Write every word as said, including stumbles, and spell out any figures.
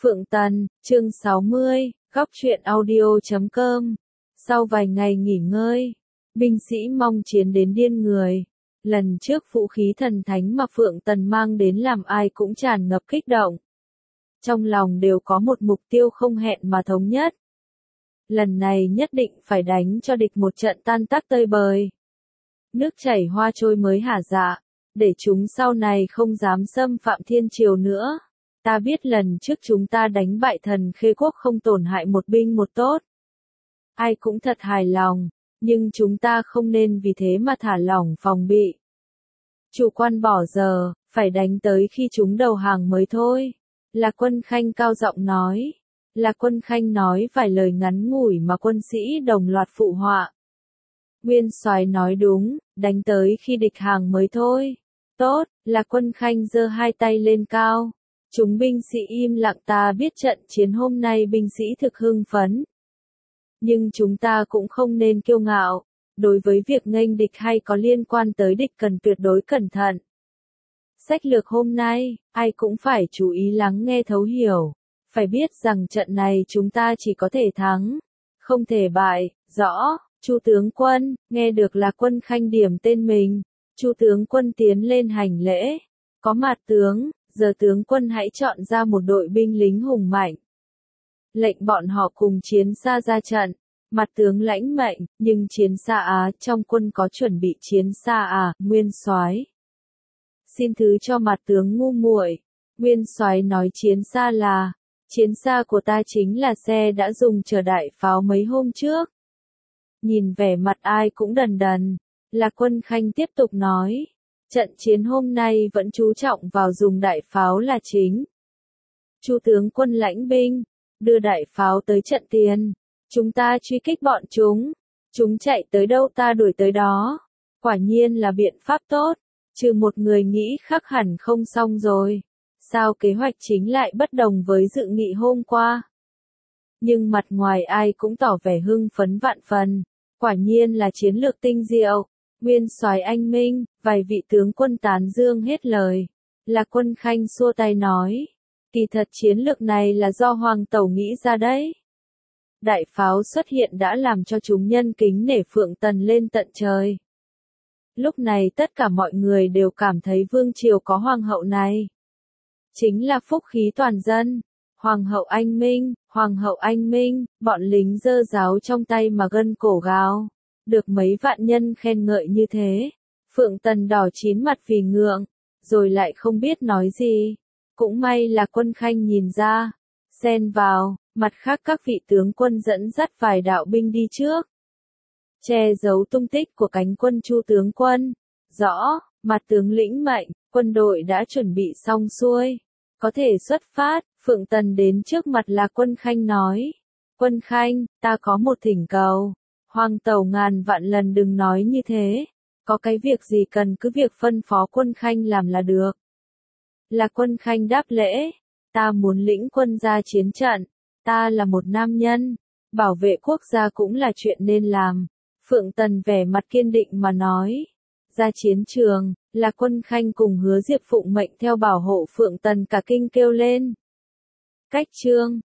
Phượng Tần, chương sáu mươi, góc truyện audio chấm com. Sau vài ngày nghỉ ngơi, binh sĩ mong chiến đến điên người. Lần trước vũ khí thần thánh mà Phượng Tần mang đến làm ai cũng tràn ngập kích động. Trong lòng đều có một mục tiêu không hẹn mà thống nhất. Lần này nhất định phải đánh cho địch một trận tan tác tơi bời. Nước chảy hoa trôi mới hả dạ, để chúng sau này không dám xâm phạm thiên triều nữa. Ta biết lần trước chúng ta đánh bại thần khê quốc không tổn hại một binh một tốt. Ai cũng thật hài lòng, nhưng chúng ta không nên vì thế mà thả lỏng phòng bị. Chủ quan bỏ giờ, phải đánh tới khi chúng đầu hàng mới thôi. Là Quân Khanh cao giọng nói. Là Quân Khanh nói vài lời ngắn ngủi mà quân sĩ đồng loạt phụ họa. Nguyên soái nói đúng, đánh tới khi địch hàng mới thôi. Tốt, là Quân Khanh giơ hai tay lên cao. Chúng binh sĩ im lặng, ta biết trận chiến hôm nay binh sĩ thực hưng phấn. Nhưng chúng ta cũng không nên kiêu ngạo. Đối với việc nghênh địch hay có liên quan tới địch cần tuyệt đối cẩn thận. Sách lược hôm nay, ai cũng phải chú ý lắng nghe thấu hiểu. Phải biết rằng trận này chúng ta chỉ có thể thắng, không thể bại. Rõ, Chu tướng quân, nghe được là Quân Khanh điểm tên mình. Chu tướng quân tiến lên hành lễ. Có mặt tướng, giờ tướng quân hãy chọn ra một đội binh lính hùng mạnh. Lệnh bọn họ cùng chiến xa ra trận. Mặt tướng lãnh mệnh, nhưng chiến xa á, trong quân có chuẩn bị chiến xa à, Nguyên soái. Xin thứ cho mặt tướng ngu muội. Nguyên soái nói chiến xa là, chiến xa của ta chính là xe đã dùng chở đại pháo mấy hôm trước. Nhìn vẻ mặt ai cũng đần đần, là Quân Khanh tiếp tục nói. Trận chiến hôm nay vẫn chú trọng vào dùng đại pháo là chính. Chu tướng quân lãnh binh, đưa đại pháo tới trận tiền. Chúng ta truy kích bọn chúng. Chúng chạy tới đâu ta đuổi tới đó. Quả nhiên là biện pháp tốt. Trừ một người nghĩ khác hẳn không xong rồi. Sao kế hoạch chính lại bất đồng với dự nghị hôm qua? Nhưng mặt ngoài ai cũng tỏ vẻ hưng phấn vạn phần. Quả nhiên là chiến lược tinh diệu. Nguyên soái anh minh, vài vị tướng quân tán dương hết lời. Là Quân Khanh xua tay nói. Kỳ thật chiến lược này là do Hoàng Tẩu nghĩ ra đấy. Đại pháo xuất hiện đã làm cho chúng nhân kính nể Phượng Tần lên tận trời. Lúc này tất cả mọi người đều cảm thấy vương triều có hoàng hậu này. Chính là phúc khí toàn dân. Hoàng hậu anh minh, hoàng hậu anh minh, bọn lính giơ giáo trong tay mà gân cổ gào. Được mấy vạn nhân khen ngợi như thế. Phượng Tần đỏ chín mặt vì ngượng, rồi lại không biết nói gì. Cũng may là Quân Khanh nhìn ra, xen vào, mặt khác các vị tướng quân dẫn dắt vài đạo binh đi trước. Che giấu tung tích của cánh quân Chu tướng quân. Rõ, mặt tướng lĩnh mệnh, quân đội đã chuẩn bị xong xuôi. Có thể xuất phát, Phượng Tần đến trước mặt là Quân Khanh nói. Quân Khanh, ta có một thỉnh cầu. Hoàng Tẩu ngàn vạn lần đừng nói như thế. Có cái việc gì cần cứ việc phân phó Quân Khanh làm là được. Là Quân Khanh đáp lễ. Ta muốn lĩnh quân ra chiến trận. Ta là một nam nhân. Bảo vệ quốc gia cũng là chuyện nên làm. Phượng Tần vẻ mặt kiên định mà nói. Ra chiến trường, là Quân Khanh cùng Hứa Diệp phụng mệnh theo bảo hộ Phượng Tần cả kinh kêu lên. Cách chương.